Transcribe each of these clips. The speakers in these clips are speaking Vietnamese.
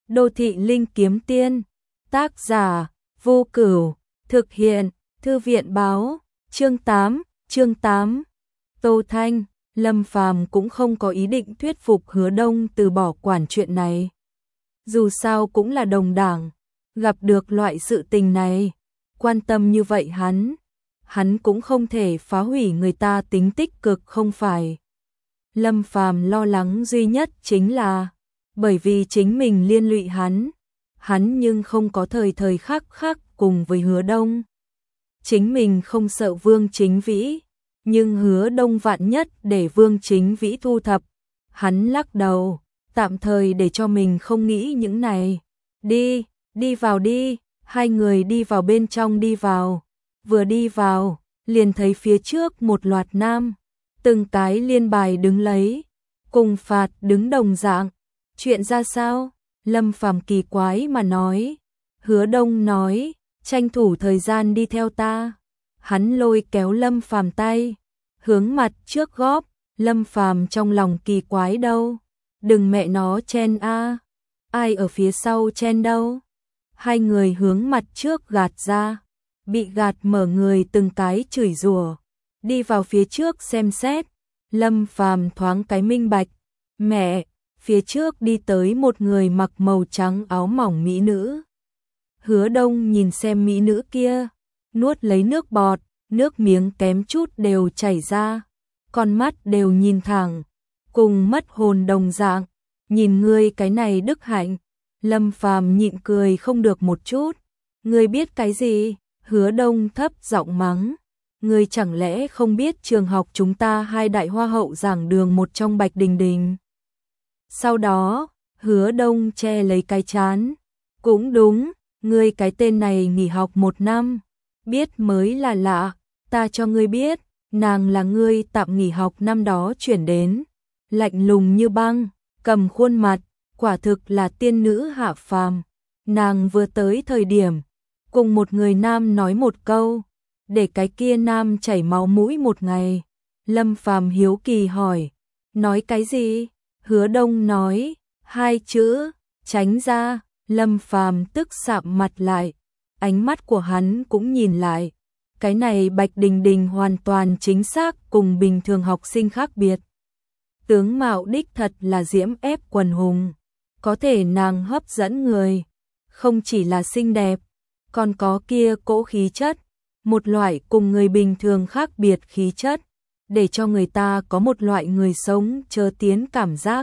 Đô thị linh kiếm tiên, tác giả Vô Cửu, thực hiện Thư viện báo, chương 8. Tô Thanh, Lâm Phàm cũng không có ý định thuyết phục Hứa Đông từ bỏ quản chuyện này. Dù sao cũng là đồng đảng, gặp được loại sự tình này, quan tâm như vậy hắn cũng không thể phá hủy người ta tính tích cực không phải. Lâm Phàm lo lắng duy nhất chính là bởi vì chính mình liên lụy hắn nhưng không có thời khắc cùng với Hứa Đông. Chính mình không sợ Vương Chính Vĩ, nhưng Hứa Đông vạn nhất để Vương Chính Vĩ thu thập, hắn lắc đầu, tạm thời để cho mình không nghĩ những này. Đi vào đi, hai người đi vào bên trong đi vào. Vừa đi vào, liền thấy phía trước một loạt nam, từng cái liên bài đứng lấy, cùng phạt đứng đồng dạng. Chuyện ra sao? Lâm Phàm kỳ quái mà nói. Hứa Đông nói, tranh thủ thời gian đi theo ta. Hắn lôi kéo Lâm Phàm tay, hướng mặt trước góp. Lâm Phàm trong lòng kỳ quái đâu, đừng mẹ nó chen a, ai ở phía sau chen đâu. Hai người hướng mặt trước gạt ra, bị gạt mở người từng cái chửi rủa. Đi vào phía trước xem xét, Lâm Phàm thoáng cái minh bạch, mẹ, phía trước đi tới một người mặc màu trắng áo mỏng mỹ nữ. Hứa Đông nhìn xem mỹ nữ kia, nuốt lấy nước bọt, nước miếng kém chút đều chảy ra, con mắt đều nhìn thẳng, cùng mất hồn đồng dạng. Nhìn ngươi cái này đức hạnh. Lâm Phàm nhịn cười không được một chút. Ngươi biết cái gì? Hứa Đông thấp giọng mắng. Ngươi chẳng lẽ không biết trường học chúng ta hai đại hoa hậu giảng đường một trong Bạch Đình Đình? Sau đó, Hứa Đông che lấy cái trán. Cũng đúng, ngươi cái tên này nghỉ học 1 năm. Biết mới là lạ, ta cho ngươi biết, nàng là ngươi tạm nghỉ học năm đó chuyển đến. Lạnh lùng như băng, cầm khuôn mặt, quả thực là tiên nữ hạ phàm. Nàng vừa tới thời điểm, cùng một người nam nói một câu, để cái kia nam chảy máu mũi một ngày. Lâm Phàm hiếu kỳ hỏi, nói cái gì? Hứa Đông nói, 2 chữ, tránh ra. Lâm Phàm tức sạm mặt lại, ánh mắt của hắn cũng nhìn lại. Cái này Bạch Đình Đình hoàn toàn chính xác cùng bình thường học sinh khác biệt. Tướng mạo đích thật là diễm ép quần hùng, có thể nàng hấp dẫn người, không chỉ là xinh đẹp, còn có kia cỗ khí chất, một loại cùng người bình thường khác biệt khí chất, để cho người ta có một loại người sống chờ tiến cảm giác.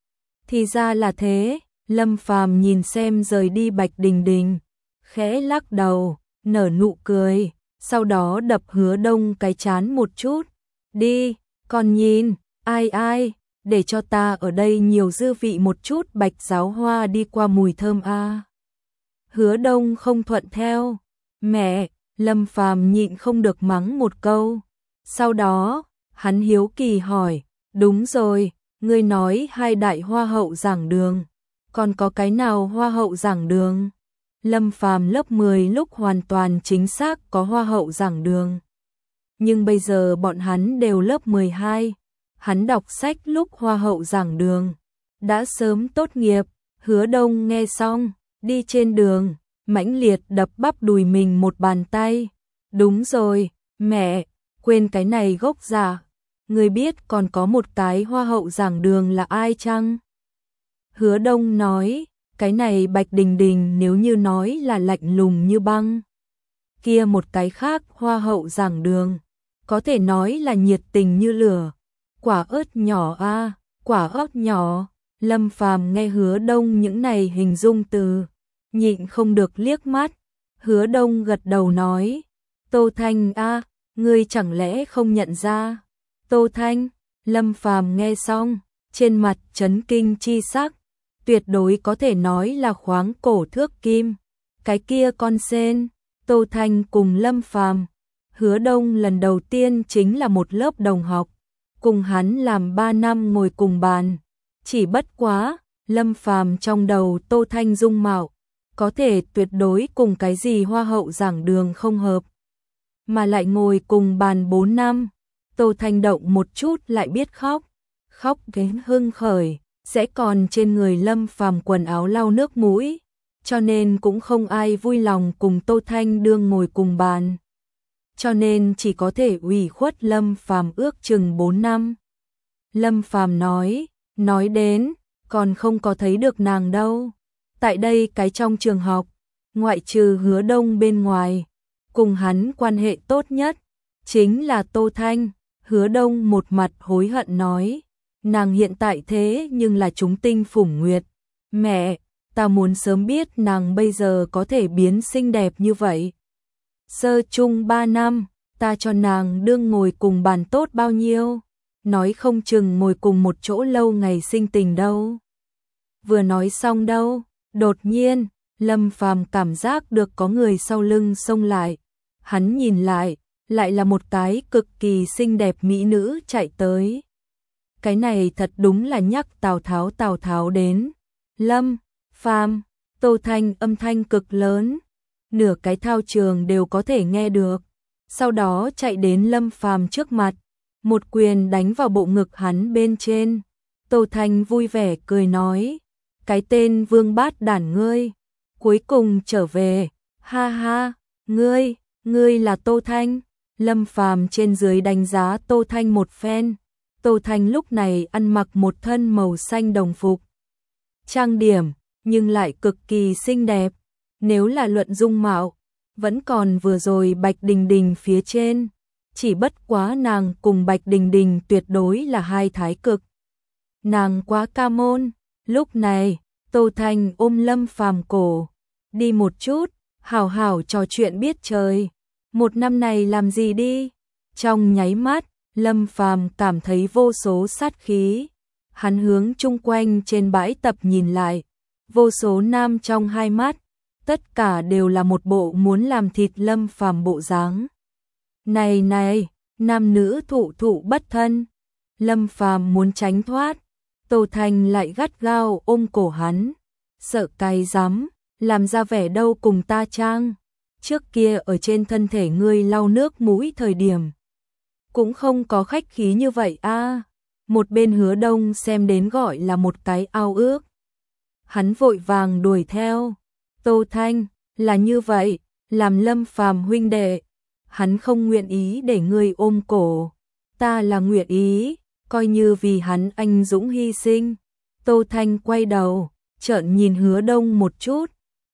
Thì ra là thế. Lâm Phàm nhìn xem rời đi Bạch Đình Đình, khẽ lắc đầu, nở nụ cười, sau đó đập Hứa Đông cái trán một chút. Đi, còn nhìn, ai, để cho ta ở đây nhiều dư vị một chút bạch giáo hoa đi qua mùi thơm a. Hứa Đông không thuận theo. Mẹ, Lâm Phàm nhịn không được mắng một câu. Sau đó, hắn hiếu kỳ hỏi, đúng rồi, ngươi nói hai đại hoa hậu giảng đường, còn có cái nào hoa hậu giảng đường? Lâm Phàm lớp 10 lúc hoàn toàn chính xác có hoa hậu giảng đường. Nhưng bây giờ bọn hắn đều lớp 12. Hắn đọc sách lúc hoa hậu giảng đường đã sớm tốt nghiệp. Hứa Đông nghe xong, đi trên đường, mãnh liệt đập bắp đùi mình một bàn tay. Đúng rồi, mẹ, quên cái này gốc giả. Người biết còn có một cái hoa hậu giảng đường là ai chăng? Hứa Đông nói, cái này Bạch Đình Đình nếu như nói là lạnh lùng như băng, kia một cái khác hoa hậu giảng đường, có thể nói là nhiệt tình như lửa. Quả ớt nhỏ a, quả ớt nhỏ. Lâm Phàm nghe Hứa Đông những này hình dung từ, nhịn không được liếc mắt. Hứa Đông gật đầu nói, Tô Thanh a, ngươi chẳng lẽ không nhận ra? Tô Thanh. Lâm Phàm nghe xong, trên mặt chấn kinh chi sắc, tuyệt đối có thể nói là khoáng cổ thước kim. Cái kia con sen. Tô Thanh cùng Lâm Phàm, Hứa Đông lần đầu tiên chính là một lớp đồng học, cùng hắn làm 3 năm ngồi cùng bàn. Chỉ bất quá, Lâm Phàm trong đầu Tô Thanh dung mạo, có thể tuyệt đối cùng cái gì hoa hậu giảng đường không hợp. Mà lại ngồi cùng bàn 4 năm, Tô Thanh động một chút lại biết khóc. Khóc đến hưng khởi, sẽ còn trên người Lâm Phàm quần áo lau nước mũi, cho nên cũng không ai vui lòng cùng Tô Thanh đương ngồi cùng bàn. Cho nên chỉ có thể ủy khuất Lâm Phàm ước chừng 4 năm. Lâm Phàm nói đến, còn không có thấy được nàng đâu. Tại đây cái trong trường học, ngoại trừ Hứa Đông bên ngoài, cùng hắn quan hệ tốt nhất chính là Tô Thanh. Hứa Đông một mặt hối hận nói, nàng hiện tại thế nhưng là chúng tinh phủng nguyệt. Mẹ, ta muốn sớm biết nàng bây giờ có thể biến xinh đẹp như vậy. Sơ chung 3 năm, ta cho nàng đương ngồi cùng bàn tốt bao nhiêu, nói không chừng ngồi cùng một chỗ lâu ngày sinh tình đâu. Vừa nói xong đâu, đột nhiên, Lâm Phàm cảm giác được có người sau lưng xông lại. Hắn nhìn lại, lại là một cái cực kỳ xinh đẹp mỹ nữ chạy tới. Cái này thật đúng là nhắc Tào Tháo đến. Lâm Phàm, Tô Thanh âm thanh cực lớn, nửa cái thao trường đều có thể nghe được. Sau đó chạy đến Lâm Phàm trước mặt, một quyền đánh vào bộ ngực hắn bên trên. Tô Thanh vui vẻ cười nói, cái tên vương bát đản ngươi, cuối cùng trở về, ha ha, ngươi là Tô Thanh. Lâm Phàm trên dưới đánh giá Tô Thanh một phen. Tô Thanh lúc này ăn mặc một thân màu xanh đồng phục, trang điểm, nhưng lại cực kỳ xinh đẹp. Nếu là luận dung mạo, vẫn còn vừa rồi Bạch Đình Đình phía trên. Chỉ bất quá nàng cùng Bạch Đình Đình tuyệt đối là hai thái cực. Nàng quá ca môn. Lúc này, Tô Thanh ôm Lâm Phàm cổ, đi một chút, hảo hảo trò chuyện biết trời. Một năm này làm gì đi? Trong nháy mắt, Lâm Phàm cảm thấy vô số sát khí. Hắn hướng chung quanh trên bãi tập nhìn lại, vô số nam trong hai mắt, tất cả đều là một bộ muốn làm thịt Lâm Phàm bộ dáng. Này, nam nữ thụ bất thân. Lâm Phàm muốn tránh thoát, Tô Thanh lại gắt gao ôm cổ hắn, sợ cái rắm, làm ra vẻ đâu cùng ta trang. Trước kia ở trên thân thể ngươi lau nước mũi thời điểm, cũng không có khách khí như vậy a. Một bên Hứa Đông xem đến gọi là một cái ao ước. Hắn vội vàng đuổi theo. Tô Thanh, là như vậy, làm Lâm Phàm huynh đệ, hắn không nguyện ý để ngươi ôm cổ. Ta là nguyện ý, coi như vì hắn anh dũng hy sinh. Tô Thanh quay đầu, trợn nhìn Hứa Đông một chút.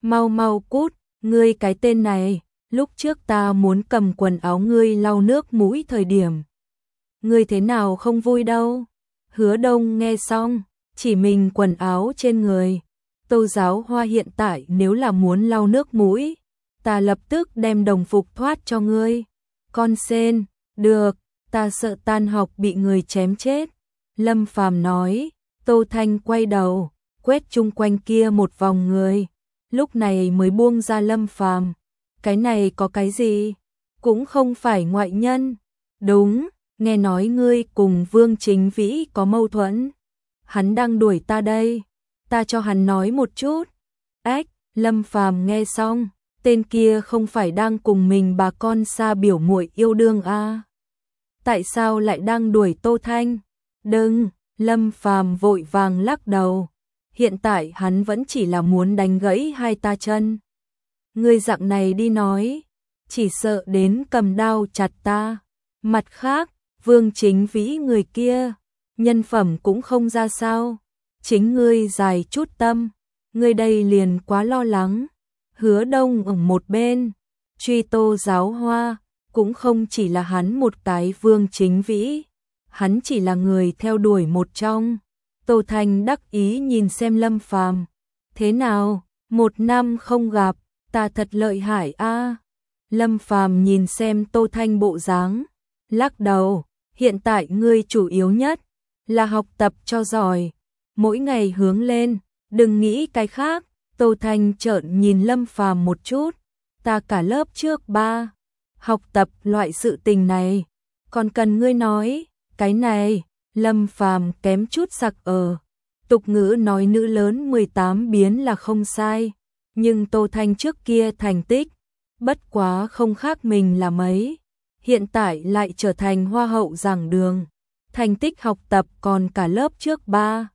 Mau cút, ngươi cái tên này, lúc trước ta muốn cầm quần áo ngươi lau nước mũi thời điểm, ngươi thế nào không vui đâu. Hứa Đông nghe xong, chỉ mình quần áo trên người. Tô Giáo Hoa hiện tại nếu là muốn lau nước mũi, ta lập tức đem đồng phục thoát cho ngươi. Con sen, được, ta sợ tan học bị người chém chết. Lâm Phàm nói. Tô Thanh quay đầu, quét chung quanh kia một vòng người, lúc này mới buông ra Lâm Phàm. Cái này có cái gì? Cũng không phải ngoại nhân. Đúng, nghe nói ngươi cùng Vương Chính Vĩ có mâu thuẫn. Hắn đang đuổi ta đây, ta cho hắn nói một chút. Ách, Lâm Phàm nghe xong, tên kia không phải đang cùng mình bà con xa biểu muội yêu đương à? Tại sao lại đang đuổi Tô Thanh? Đừng, Lâm Phàm vội vàng lắc đầu. Hiện tại hắn vẫn chỉ là muốn đánh gãy hai ta chân. Ngươi dạng này đi nói, chỉ sợ đến cầm đao chặt ta. Mặt khác, Vương Chính Vĩ người kia, nhân phẩm cũng không ra sao. Chính ngươi dài chút tâm, ngươi đây liền quá lo lắng. Hứa Đông ở một bên, truy Tô Giáo Hoa, cũng không chỉ là hắn một cái Vương Chính Vĩ, hắn chỉ là người theo đuổi một trong. Tô Thanh đắc ý nhìn xem Lâm Phàm, thế nào, 1 năm không gặp, ta thật lợi hại a. Lâm Phàm nhìn xem Tô Thanh bộ dáng, lắc đầu, hiện tại ngươi chủ yếu nhất là học tập cho giỏi, mỗi ngày hướng lên, đừng nghĩ cái khác. Tô Thanh trợn nhìn Lâm Phàm một chút, ta cả lớp trước 3, học tập loại sự tình này, còn cần ngươi nói, cái này, Lâm Phàm kém chút sặc ở. Tục ngữ nói nữ lớn 18 biến là không sai, nhưng Tô Thanh trước kia thành tích, bất quá không khác mình là mấy, hiện tại lại trở thành hoa hậu giảng đường, thành tích học tập còn cả lớp trước 3.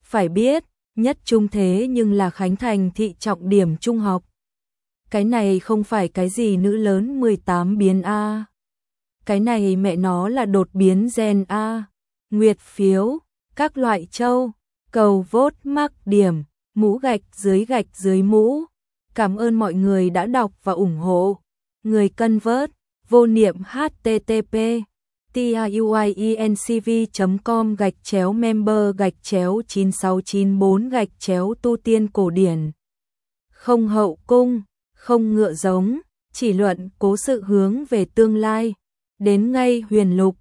Phải biết, nhất trung thế nhưng là Khánh Thành thị trọng điểm trung học. Cái này không phải cái gì nữ lớn 18 biến A. Cái này mẹ nó là đột biến gen A. Nguyệt phiếu, các loại châu, cầu vote mắc điểm, mũ gạch dưới mũ. Cảm ơn mọi người đã đọc và ủng hộ. Người cân vớt, vô niệm http tiuinccv.com/member/9694 tu tiên cổ điển. Không hậu cung, không ngựa giống, chỉ luận cố sự hướng về tương lai. Đến ngay huyền lục,